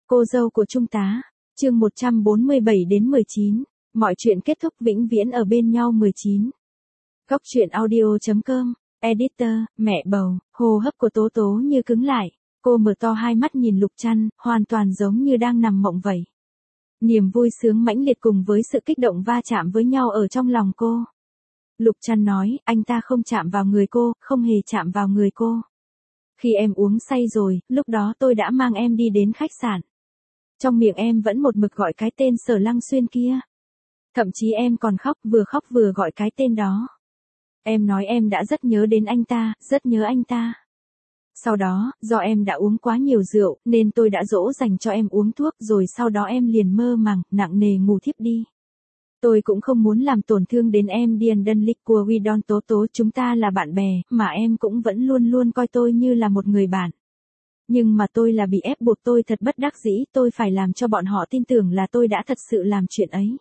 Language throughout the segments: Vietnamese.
Cô dâu của Trung tá, chương 147 đến 19, mọi chuyện kết thúc vĩnh viễn ở bên nhau 19. Góc truyện audio.com, editor, mẹ bầu, hô hấp của Tố Tố như cứng lại, cô mở to hai mắt nhìn Lục Trăn, hoàn toàn giống như đang nằm mộng vậy. Niềm vui sướng mãnh liệt cùng với sự kích động va chạm với nhau ở trong lòng cô. Lục Trăn nói, anh ta không chạm vào người cô, không hề chạm vào người cô. Khi em uống say rồi, lúc đó tôi đã mang em đi đến khách sạn. Trong miệng em vẫn một mực gọi cái tên Sở Lăng Xuyên kia. Thậm chí em còn khóc vừa gọi cái tên đó. Em nói em đã rất nhớ đến anh ta, rất nhớ anh ta. Sau đó, do em đã uống quá nhiều rượu, nên tôi đã dỗ dành cho em uống thuốc rồi sau đó em liền mơ màng, nặng nề ngủ thiếp đi. Tôi cũng không muốn làm tổn thương đến em Điền Đân Lịch của Widon Tố Tố, chúng ta là bạn bè, mà em cũng vẫn luôn luôn coi tôi như là một người bạn. Nhưng mà tôi là bị ép buộc, tôi thật bất đắc dĩ, tôi phải làm cho bọn họ tin tưởng là tôi đã thật sự làm chuyện ấy.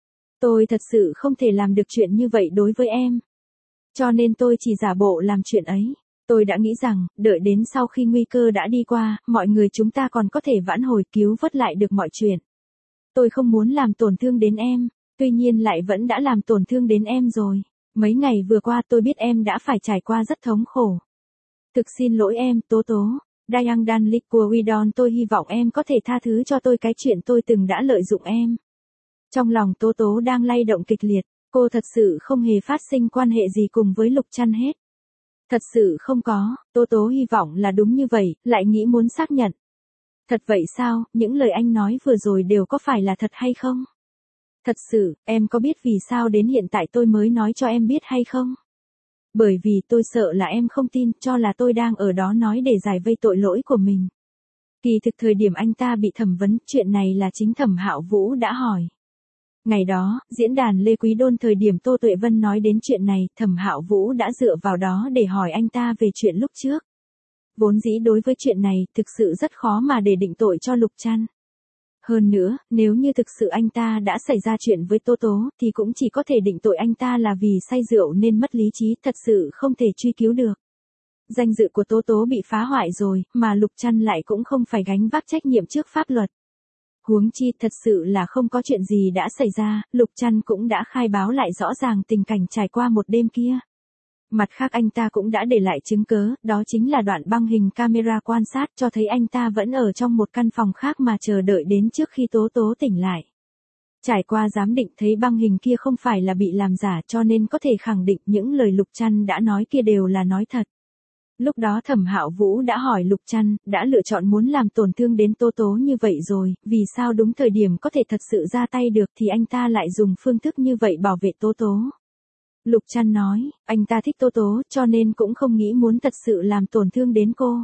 Tôi thật sự không thể làm được chuyện như vậy đối với em. Cho nên tôi chỉ giả bộ làm chuyện ấy. Tôi đã nghĩ rằng, đợi đến sau khi nguy cơ đã đi qua, mọi người chúng ta còn có thể vãn hồi cứu vớt lại được mọi chuyện. Tôi không muốn làm tổn thương đến em, tuy nhiên lại vẫn đã làm tổn thương đến em rồi. Mấy ngày vừa qua tôi biết em đã phải trải qua rất thống khổ. Thực xin lỗi em, Tố Tố. Dayang Dan Lik của Widon, tôi hy vọng em có thể tha thứ cho tôi cái chuyện tôi từng đã lợi dụng em. Trong lòng Tố Tố đang lay động kịch liệt, cô thật sự không hề phát sinh quan hệ gì cùng với Lục Trăn hết. Thật sự không có, Tố Tố hy vọng là đúng như vậy, lại nghĩ muốn xác nhận. Thật vậy sao, những lời anh nói vừa rồi đều có phải là thật hay không? Thật sự, em có biết vì sao đến hiện tại tôi mới nói cho em biết hay không? Bởi vì tôi sợ là em không tin, cho là tôi đang ở đó nói để giải vây tội lỗi của mình. Kỳ thực thời điểm anh ta bị thẩm vấn, chuyện này là chính Thẩm Hạo Vũ đã hỏi. Ngày đó, diễn đàn Lê Quý Đôn thời điểm Tô Tuệ Vân nói đến chuyện này, Thẩm Hạo Vũ đã dựa vào đó để hỏi anh ta về chuyện lúc trước. Vốn dĩ đối với chuyện này, thực sự rất khó mà để định tội cho Lục Trăn. Hơn nữa, nếu như thực sự anh ta đã xảy ra chuyện với Tố Tố, thì cũng chỉ có thể định tội anh ta là vì say rượu nên mất lý trí, thật sự không thể truy cứu được. Danh dự của Tố Tố bị phá hoại rồi, mà Lục Trăn lại cũng không phải gánh vác trách nhiệm trước pháp luật. Huống chi thật sự là không có chuyện gì đã xảy ra, Lục Trăn cũng đã khai báo lại rõ ràng tình cảnh trải qua một đêm kia. Mặt khác anh ta cũng đã để lại chứng cớ, đó chính là đoạn băng hình camera quan sát cho thấy anh ta vẫn ở trong một căn phòng khác mà chờ đợi đến trước khi Tố Tố tỉnh lại. Trải qua giám định thấy băng hình kia không phải là bị làm giả, cho nên có thể khẳng định những lời Lục Trăn đã nói kia đều là nói thật. Lúc đó Thẩm Hạo Vũ đã hỏi Lục Trăn, đã lựa chọn muốn làm tổn thương đến Tố Tố như vậy rồi, vì sao đúng thời điểm có thể thật sự ra tay được thì anh ta lại dùng phương thức như vậy bảo vệ Tố Tố. Lục Trăn nói, anh ta thích Tố Tố cho nên cũng không nghĩ muốn thật sự làm tổn thương đến cô.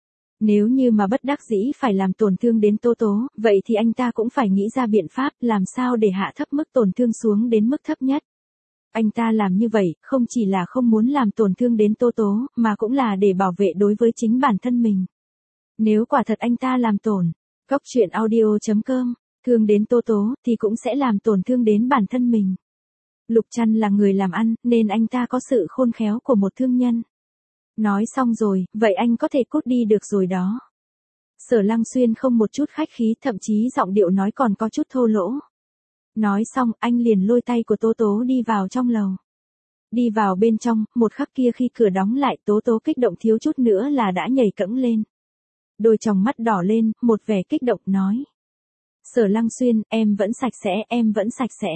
Nếu như mà bất đắc dĩ phải làm tổn thương đến Tố Tố, vậy thì anh ta cũng phải nghĩ ra biện pháp làm sao để hạ thấp mức tổn thương xuống đến mức thấp nhất. Anh ta làm như vậy, không chỉ là không muốn làm tổn thương đến Tố Tố, mà cũng là để bảo vệ đối với chính bản thân mình. Nếu quả thật anh ta làm tổn, góc truyện audio.com, thương đến Tố Tố, thì cũng sẽ làm tổn thương đến bản thân mình. Lục Trăn là người làm ăn, nên anh ta có sự khôn khéo của một thương nhân. Nói xong rồi, vậy anh có thể cút đi được rồi đó. Sở Lăng Xuyên không một chút khách khí, thậm chí giọng điệu nói còn có chút thô lỗ. Nói xong, anh liền lôi tay của Tố Tố đi vào trong lầu. Đi vào bên trong, một khắc kia khi cửa đóng lại, Tố Tố kích động thiếu chút nữa là đã nhảy cẫng lên. Đôi tròng mắt đỏ lên, một vẻ kích động nói. Sở Lăng Xuyên, em vẫn sạch sẽ, em vẫn sạch sẽ.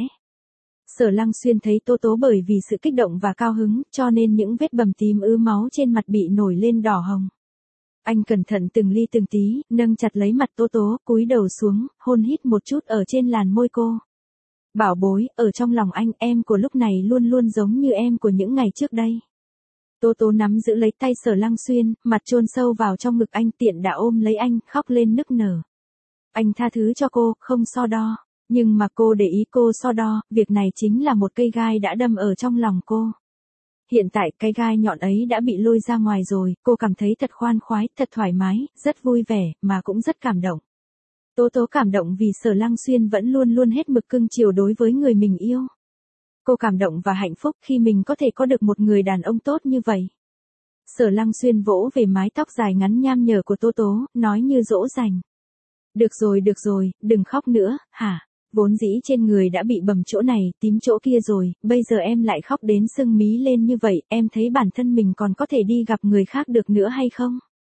Sở Lăng Xuyên thấy Tố Tố bởi vì sự kích động và cao hứng, cho nên những vết bầm tím ứ máu trên mặt bị nổi lên đỏ hồng. Anh cẩn thận từng ly từng tí, nâng chặt lấy mặt Tố Tố, cúi đầu xuống, hôn hít một chút ở trên làn môi cô. Bảo bối, ở trong lòng anh, em của lúc này luôn luôn giống như em của những ngày trước đây. Tố Tố nắm giữ lấy tay Sở Lăng Xuyên, mặt chôn sâu vào trong ngực anh, tiện đã ôm lấy anh, khóc lên nức nở. Anh tha thứ cho cô, không so đo. Nhưng mà cô để ý cô so đo, việc này chính là một cây gai đã đâm ở trong lòng cô. Hiện tại cây gai nhọn ấy đã bị lôi ra ngoài rồi, cô cảm thấy thật khoan khoái, thật thoải mái, rất vui vẻ, mà cũng rất cảm động. Tố Tố cảm động vì Sở Lăng Xuyên vẫn luôn luôn hết mực cưng chiều đối với người mình yêu. Cô cảm động và hạnh phúc khi mình có thể có được một người đàn ông tốt như vậy. Sở Lăng Xuyên vỗ về mái tóc dài ngắn nham nhở của Tố Tố, nói như dỗ dành. Được rồi, đừng khóc nữa, hả? Vốn dĩ trên người đã bị bầm chỗ này, tím chỗ kia rồi, bây giờ em lại khóc đến sưng mí lên như vậy, em thấy bản thân mình còn có thể đi gặp người khác được nữa hay không?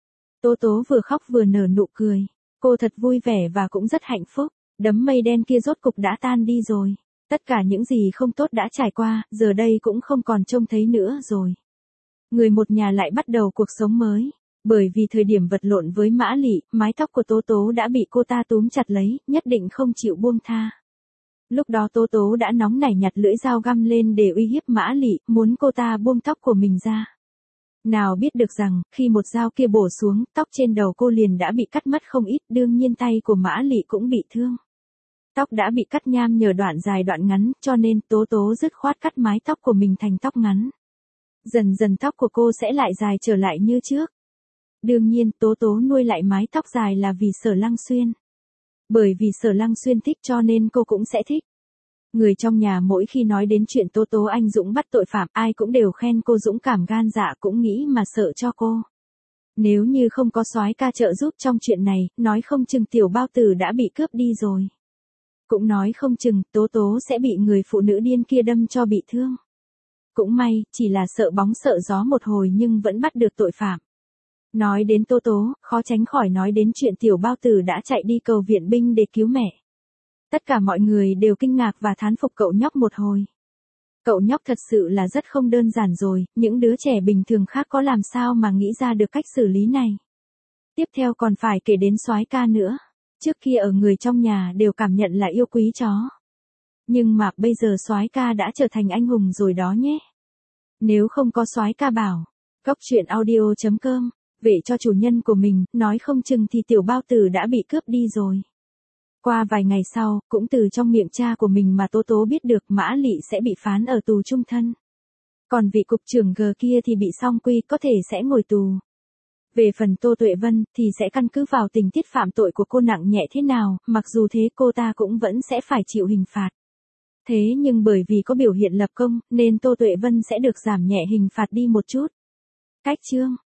Tố Tố vừa khóc vừa nở nụ cười. Cô thật vui vẻ và cũng rất hạnh phúc. Đấm mây đen kia rốt cục đã tan đi rồi. Tất cả những gì không tốt đã trải qua, giờ đây cũng không còn trông thấy nữa rồi. Người một nhà lại bắt đầu cuộc sống mới. Bởi vì thời điểm vật lộn với Mã Lị, mái tóc của Tố Tố đã bị cô ta túm chặt lấy, nhất định không chịu buông tha. Lúc đó Tố Tố đã nóng nảy nhặt lưỡi dao găm lên để uy hiếp Mã Lị, muốn cô ta buông tóc của mình ra. Nào biết được rằng, khi một dao kia bổ xuống, tóc trên đầu cô liền đã bị cắt mất không ít, đương nhiên tay của Mã Lị cũng bị thương. Tóc đã bị cắt nham nhở đoạn dài đoạn ngắn, cho nên Tố Tố dứt khoát cắt mái tóc của mình thành tóc ngắn. Dần dần tóc của cô sẽ lại dài trở lại như trước. Đương nhiên, Tố Tố nuôi lại mái tóc dài là vì Sở Lăng Xuyên. Bởi vì Sở Lăng Xuyên thích cho nên cô cũng sẽ thích. Người trong nhà mỗi khi nói đến chuyện Tố Tố anh dũng bắt tội phạm, ai cũng đều khen cô dũng cảm gan dạ, cũng nghĩ mà sợ cho cô. Nếu như không có soái ca trợ giúp trong chuyện này, nói không chừng tiểu bao tử đã bị cướp đi rồi. Cũng nói không chừng, Tố Tố sẽ bị người phụ nữ điên kia đâm cho bị thương. Cũng may, chỉ là sợ bóng sợ gió một hồi nhưng vẫn bắt được tội phạm. Nói đến Tố Tố, khó tránh khỏi nói đến chuyện tiểu bao tử đã chạy đi cầu viện binh để cứu mẹ. Tất cả mọi người đều kinh ngạc và thán phục cậu nhóc một hồi. Cậu nhóc thật sự là rất không đơn giản rồi, những đứa trẻ bình thường khác có làm sao mà nghĩ ra được cách xử lý này. Tiếp theo còn phải kể đến soái ca nữa. Trước kia ở người trong nhà đều cảm nhận là yêu quý chó. Nhưng mà bây giờ soái ca đã trở thành anh hùng rồi đó nhé. Nếu không có soái ca bảo, coctruyện.audio.com, vệ cho chủ nhân của mình, nói không chừng thì tiểu bao tử đã bị cướp đi rồi. Qua vài ngày sau, cũng từ trong miệng cha của mình mà Tố Tố biết được Mã Lị sẽ bị phán ở tù chung thân. Còn vị cục trưởng G kia thì bị song quy, có thể sẽ ngồi tù. Về phần Tô Tuệ Vân thì sẽ căn cứ vào tình tiết phạm tội của cô nặng nhẹ thế nào, mặc dù thế cô ta cũng vẫn sẽ phải chịu hình phạt. Thế nhưng bởi vì có biểu hiện lập công, nên Tô Tuệ Vân sẽ được giảm nhẹ hình phạt đi một chút. Cách chương